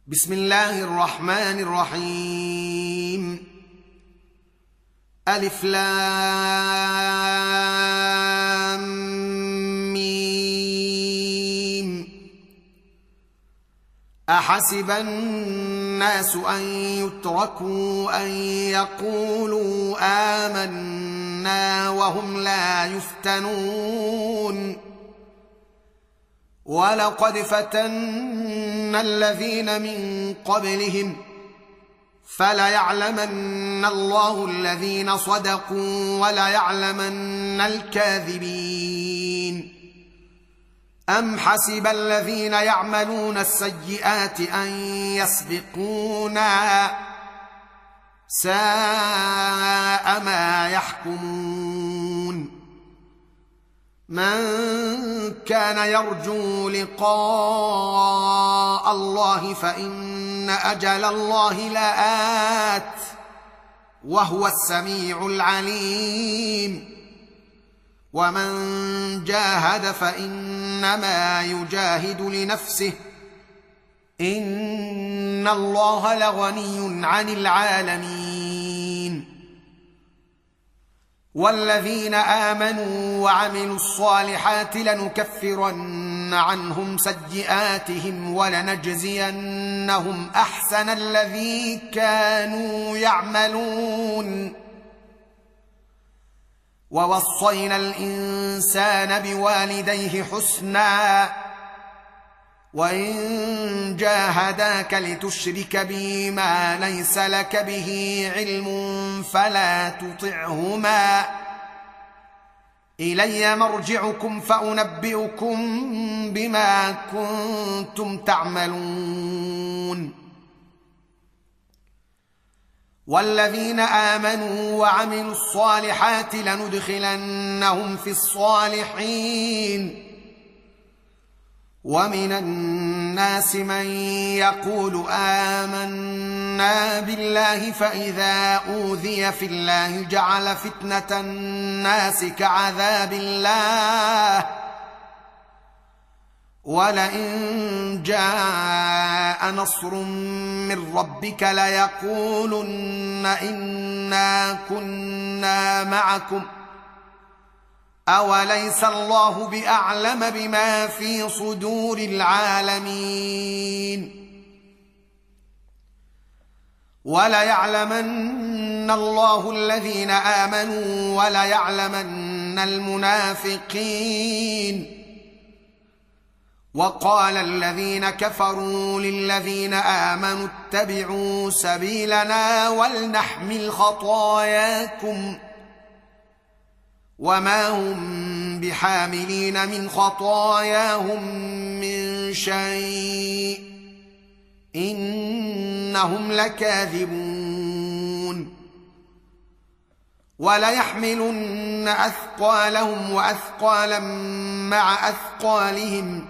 بسم الله الرحمن الرحيم. ألف لام ميم. أحسب الناس أن يتركوا أن يقولوا آمنا وهم لا يفتنون. ولقد فتنا الذين من قبلهم فليعلمن الله الذين صدقوا وليعلمن الكاذبين. أم حسب الذين يعملون السيئات أن يسبقونا ساء ما يحكمون. من كان يرجو لقاء الله فإن أجل الله لآت وهو السميع العليم. ومن جاهد فإنما يجاهد لنفسه إن الله لغني عن العالمين. والذين آمنوا وعملوا الصالحات لنكفرن عنهم سيئاتهم ولنجزينهم أحسن الذي كانوا يعملون. ووصينا الإنسان بوالديه حسنا وإن جاهداك لتشرك بي ما ليس لك به علم فلا تطعهما إلي مرجعكم فأنبئكم بما كنتم تعملون. والذين آمنوا وعملوا الصالحات لندخلنهم في الصالحين. ومن الناس من يقول آمنا بالله فإذا أوذي في الله جعل فتنة الناس كعذاب الله ولئن جاء نصر من ربك ليقولن إنا كنا معكم أوليس الله بأعلم بما في صدور العالمين. وليعلمن الله الذين آمنوا وليعلمن المنافقين. وقال الذين كفروا للذين آمنوا اتبعوا سبيلنا ولنحمل خطاياكم وما هم بحاملين من خطاياهم من شيء إنهم لكاذبون. وليحملن أثقالهم وأثقالا مع أثقالهم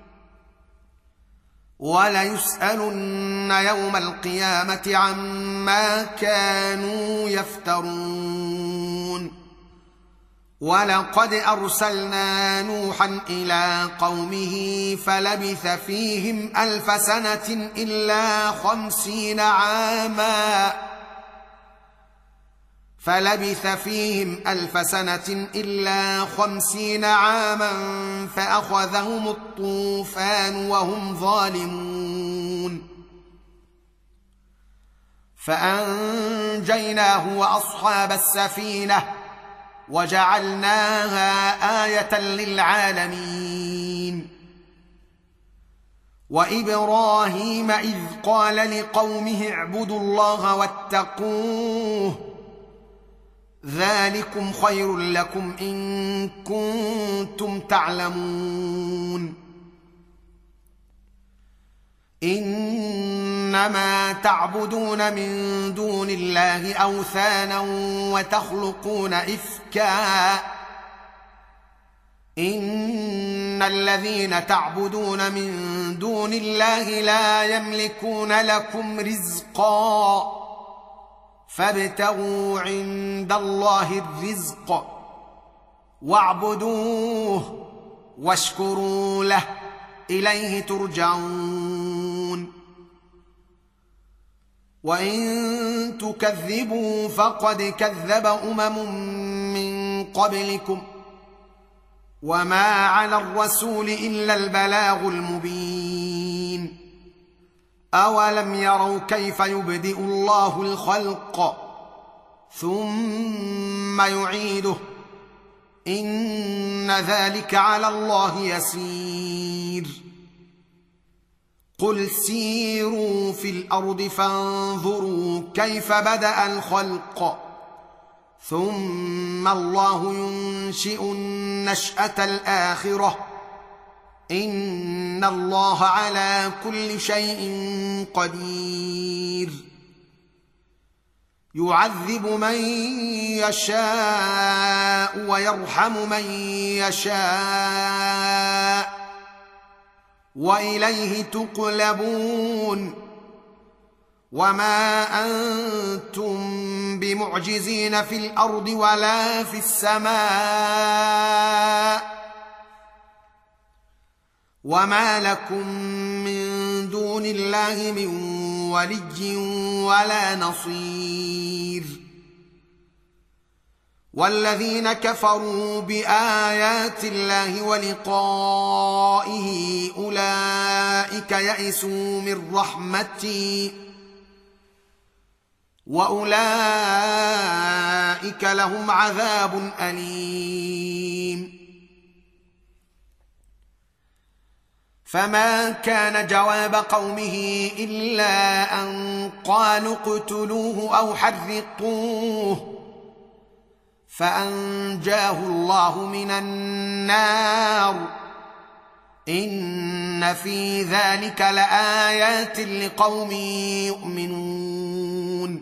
وليسألن يوم القيامة عما كانوا يفترون. ولقد أرسلنا نوحا إلى قومه فلبث فيهم 1000 سنة إلا 50 عاما فأخذهم الطوفان وهم ظالمون. فأنجيناه وأصحاب السفينة وجعلناها آية للعالمين. وإبراهيم إذ قال لقومه اعبدوا الله واتقوه ذلكم خير لكم إن كنتم تعلمون. إنما تعبدون من دون الله أوثانا وتخلقون إفكا إن الذين تعبدون من دون الله لا يملكون لكم رزقا فابتغوا عند الله الرزق واعبدوه واشكروا له إليه ترجعون. وإن تكذبوا فقد كذب من قبلكم وما على الرسول إلا البلاغ المبين. أولم يروا كيف يبدئ الله الخلق ثم يعيده إن ذلك على الله يسير. قل سيروا في الأرض فانظروا كيف بدأ الخلق ثم الله ينشئ النشأة الآخرة إن الله على كل شيء قدير. يعذب من يشاء ويرحم من يشاء وإليه تقلبون وما أنتم بمعجزين في الأرض ولا في السماء وما لكم من دون الله من ولي ولا نصير. والذين كفروا بآيات الله ولقائه أولئك يئسوا من رحمتي وأولئك لهم عذاب أليم. فما كان جواب قومه إلا أن قالوا اقتلوه أو حرقوه فأنجاه الله من النار إن في ذلك لآيات لقوم يؤمنون.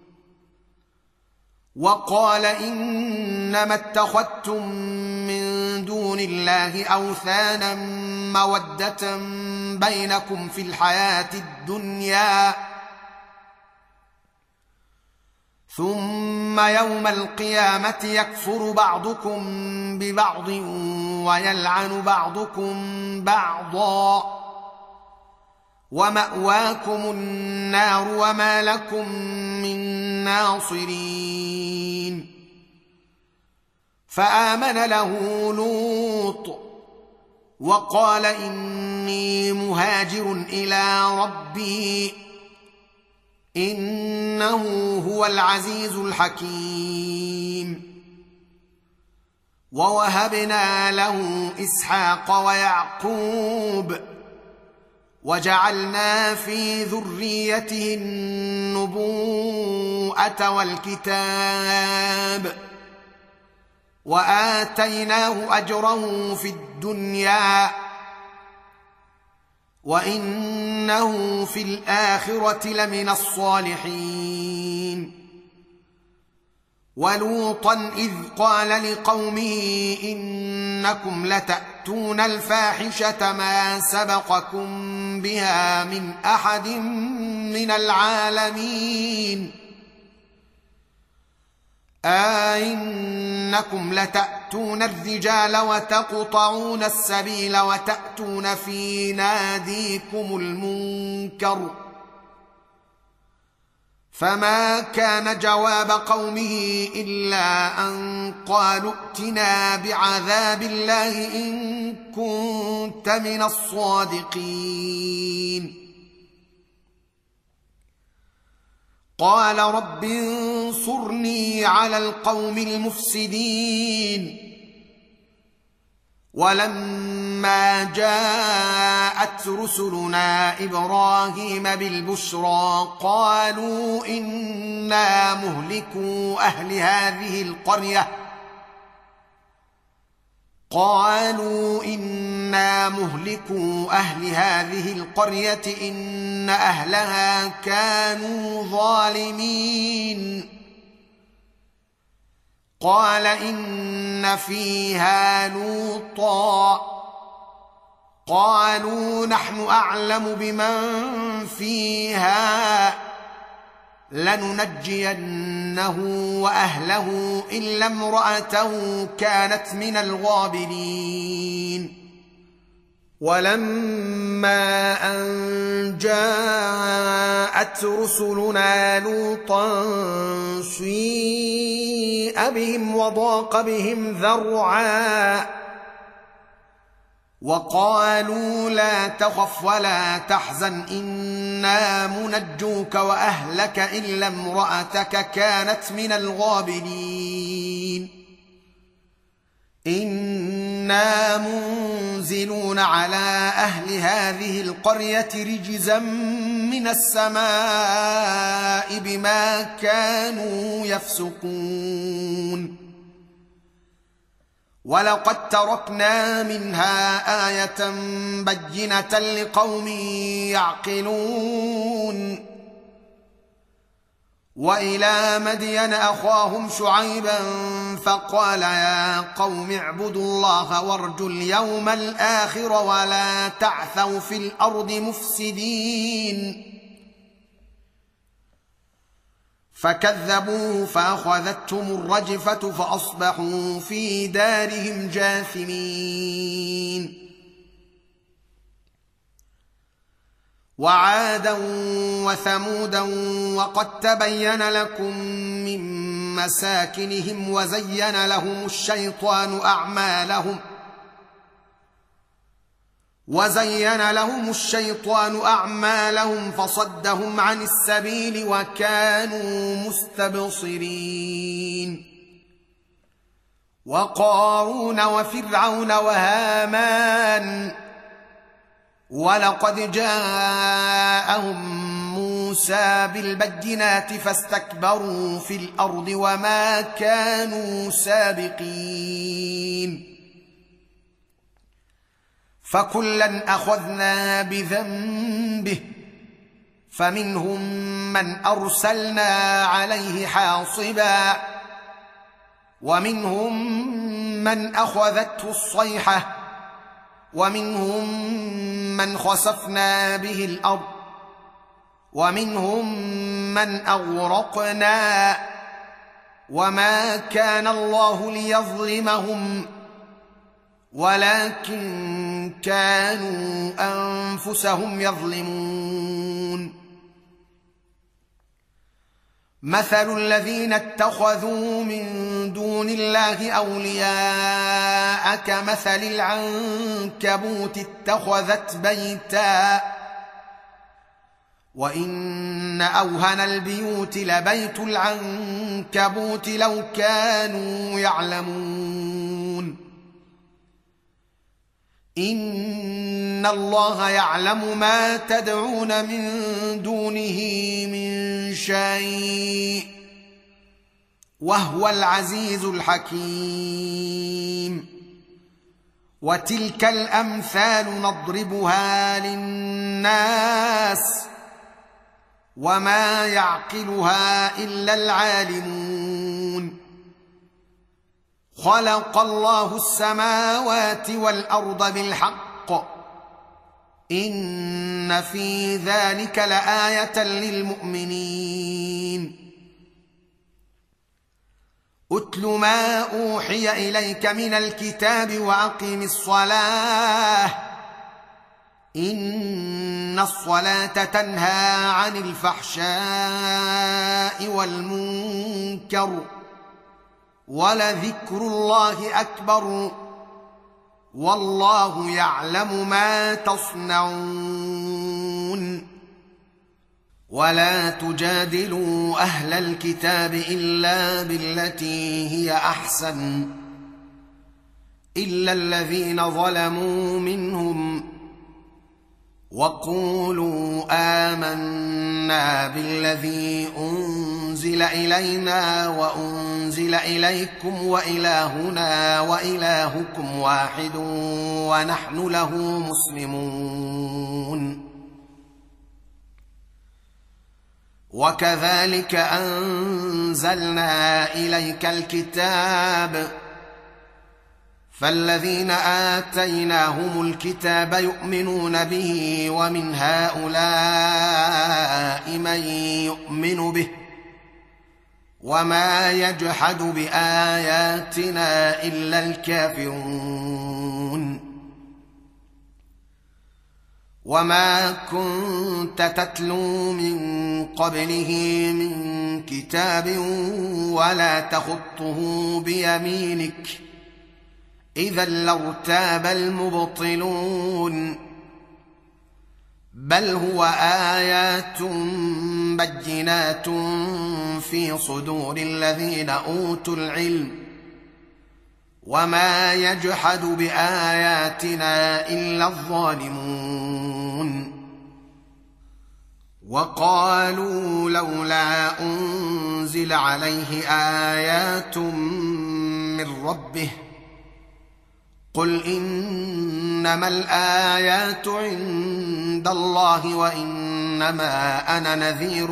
وقال إنما اتخذتم من دون الله أوثانا مودة بينكم في الحياة الدنيا ثم يوم القيامة يكفر بعضكم ببعض ويلعن بعضكم بعضا ومأواكم النار وما لكم من ناصرين. فآمن له لوط وقال إني مهاجر إلى ربي إنه هو العزيز الحكيم. ووهبنا له إسحاق ويعقوب وجعلنا في ذريته النبوءة والكتاب وآتيناه أجره في الدنيا وإنه في الآخرة لمن الصالحين. ولوطا إذ قال لقومه إنكم لتأتون الفاحشة ما سبقكم بها من أحد من العالمين أئنكم لتأتون الرجال وتقطعون السبيل وتأتون في ناديكم المنكر. فما كان جواب قومه إلا أن قالوا ائتنا بعذاب الله إن كنت من الصادقين. قال رب انصرني على القوم المفسدين. ولما جاءت رسلنا إبراهيم بالبشرى قالوا إنا مهلكو أهل هذه القرية إن أهلها كانوا ظالمين. قال إن فيها لوطا قالوا نحن أعلم بمن فيها لننجينه وأهله إلا امرأته كانت من ولما أن جاء جاءت رسلنا لوطا سيء بهم وضاق بهم ذرعا وقالوا لا تخف ولا تحزن إنا منجوك وأهلك إلا امرأتك كانت من الغابرين إنا منزلون على أهل هذه القرية رجزا من السماء بما كانوا يفسقون ولقد تركنا منها آية بينة لقوم يعقلون وإلى مدين أخاهم شعيبا فقال يا قوم اعبدوا الله وارجوا اليوم الآخر ولا تعثوا في الأرض مفسدين فكذبوه فأخذتهم الرجفة فأصبحوا في دارهم جاثمين وعادا وثمودا وقد تبين لكم من مساكنهم وزين لهم الشيطان أعمالهم فصدهم عن السبيل وكانوا مستبصرين وقارون وفرعون وهامان ولقد جاءهم موسى بالبينات فاستكبروا في الأرض وما كانوا سابقين فكلا أخذنا بذنبه فمنهم من أرسلنا عليه حاصبا ومنهم من أخذته الصيحة ومنهم من خسفنا به الأرض ومنهم من أغرقنا وما كان الله ليظلمهم ولكن كانوا أنفسهم يظلمون مثل الذين اتخذوا من دون الله أولياء كمثل العنكبوت اتخذت بيتا وإن أوهن البيوت لبيت العنكبوت لو كانوا يعلمون إن الله يعلم ما تدعون من دونه من شيء وهو العزيز الحكيم وتلك الأمثال نضربها للناس وما يعقلها إلا العالمون خلق الله السماوات والأرض بالحق إن في ذلك لآية للمؤمنين أتل ما أوحي إليك من الكتاب وأقم الصلاة إن الصلاة تنهى عن الفحشاء والمنكر ولذكر الله أكبر والله يعلم ما تصنعون ولا تجادلوا أهل الكتاب إلا بالتي هي أحسن إلا الذين ظلموا منهم وقولوا آمنا بالذي أنزل إلينا وأنزل إليكم وإلهنا وإلهكم واحد ونحن له مسلمون وكذلك أنزلنا إليك الكتاب فالذين آتيناهم الكتاب يؤمنون به ومن هؤلاء من يؤمن به وما يجحد بآياتنا إلا الكافرون وما كنت تتلو من قبله من كتاب ولا تخطه بيمينك إذا لارتاب المبطلون بل هو آيات بينات في صدور الذين أوتوا العلم وما يجحد بآياتنا إلا الظالمون وقالوا لولا أنزل عليه آيات من ربه قل إنما الآيات عند الله وإنما أنا نذير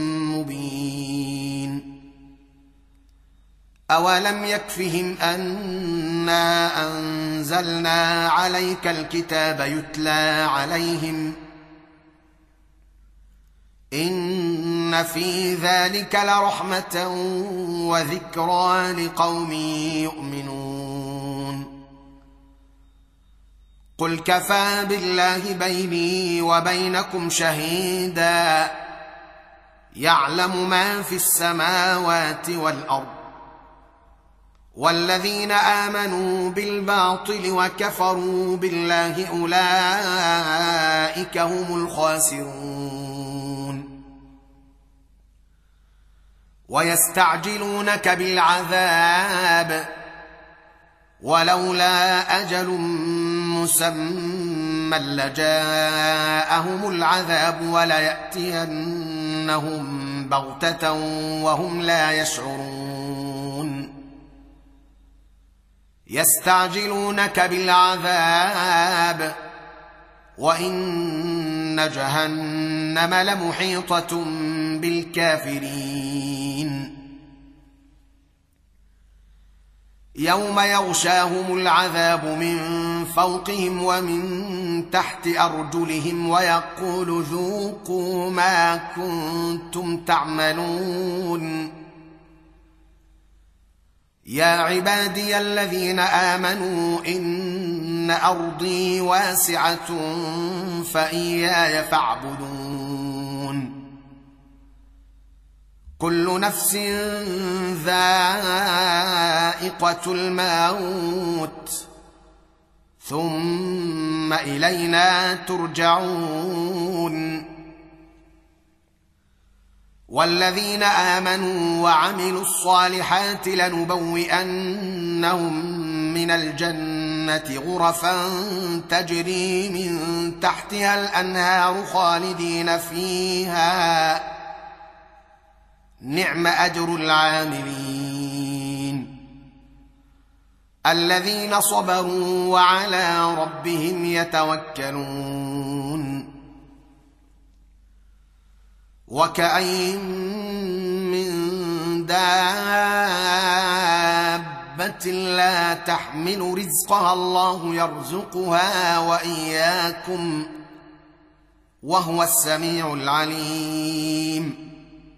مبين أولم يكفهم أنا أنزلنا عليك الكتاب يتلى عليهم إن في ذلك لرحمة وذكرى لقوم يؤمنون قل كفى بالله بيني وبينكم شهيدا يعلم ما في السماوات والأرض والذين آمنوا بالباطل وكفروا بالله أولئك هم الخاسرون ويستعجلونك بالعذاب ولولا أجل مسمى لجاءهم العذاب وليأتينهم بغتة وهم لا يشعرون يستعجلونك بالعذاب وإن جهنم لمحيطة بالكافرين يوم يغشاهم العذاب من فوقهم ومن تحت أرجلهم ويقول ذوقوا ما كنتم تعملون يا عبادي الذين آمنوا إن أرضي واسعة فإياي فاعبدون كل نفس ذائقة الموت ثم إلينا ترجعون والذين آمنوا وعملوا الصالحات لنبوئنهم من الجنة غرفا تجري من تحتها الأنهار خالدين فيها نعم أجر العاملين الذين صبروا وعلى ربهم يتوكلون وكأين من دابة لا تحمل رزقها الله يرزقها وإياكم وهو السميع العليم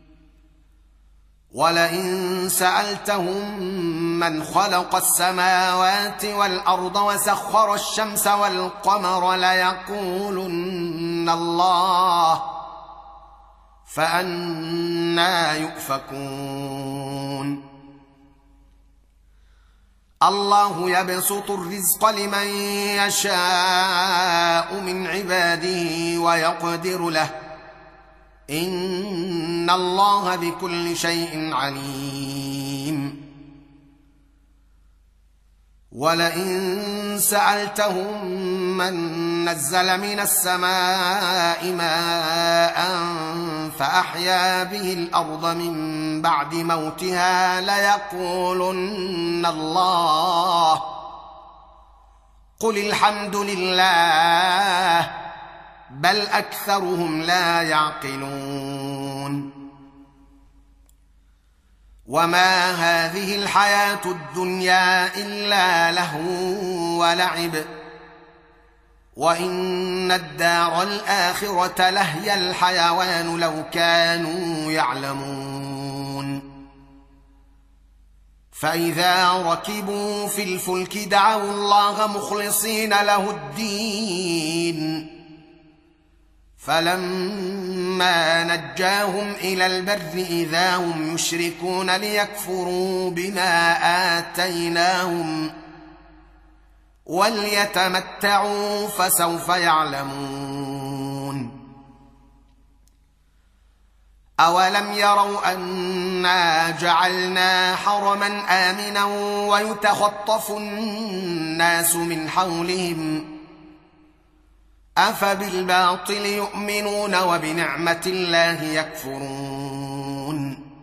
ولئن سألتهم من خلق السماوات والأرض وسخر الشمس والقمر ليقولن الله فأنى يؤفكون الله يبسط الرزق لمن يشاء من عباده ويقدر له إن الله بكل شيء عليم ولئن سألتهم من نزل من السماء ماء فأحيا به الأرض من بعد موتها ليقولن الله قل الحمد لله بل أكثرهم لا يعقلون وما هذه الحياة الدنيا إلا لهو ولعب وإن الدار الآخرة لهي الحيوان لو كانوا يعلمون فإذا ركبوا في الفلك دعوا الله مخلصين له الدين فلما نجاهم إلى البر إذا هم يشركون ليكفروا بما آتيناهم وليتمتعوا فسوف يعلمون. أولم يروا أنا جعلنا حرما آمنا ويتخطف الناس من حولهم أفبالباطل يؤمنون وبنعمة الله يكفرون.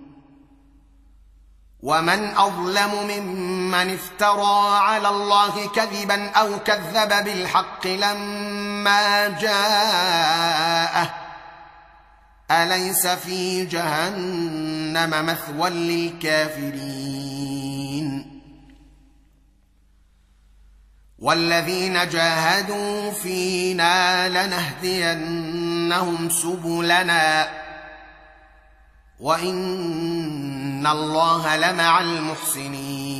ومن أظلم ممن افترى على الله كذبا أو كذب بالحق لما جاءه أليس في جهنم مثوى للكافرين. والذين جاهدوا فينا لنهدينهم سبلنا وإن الله لمع المحسنين.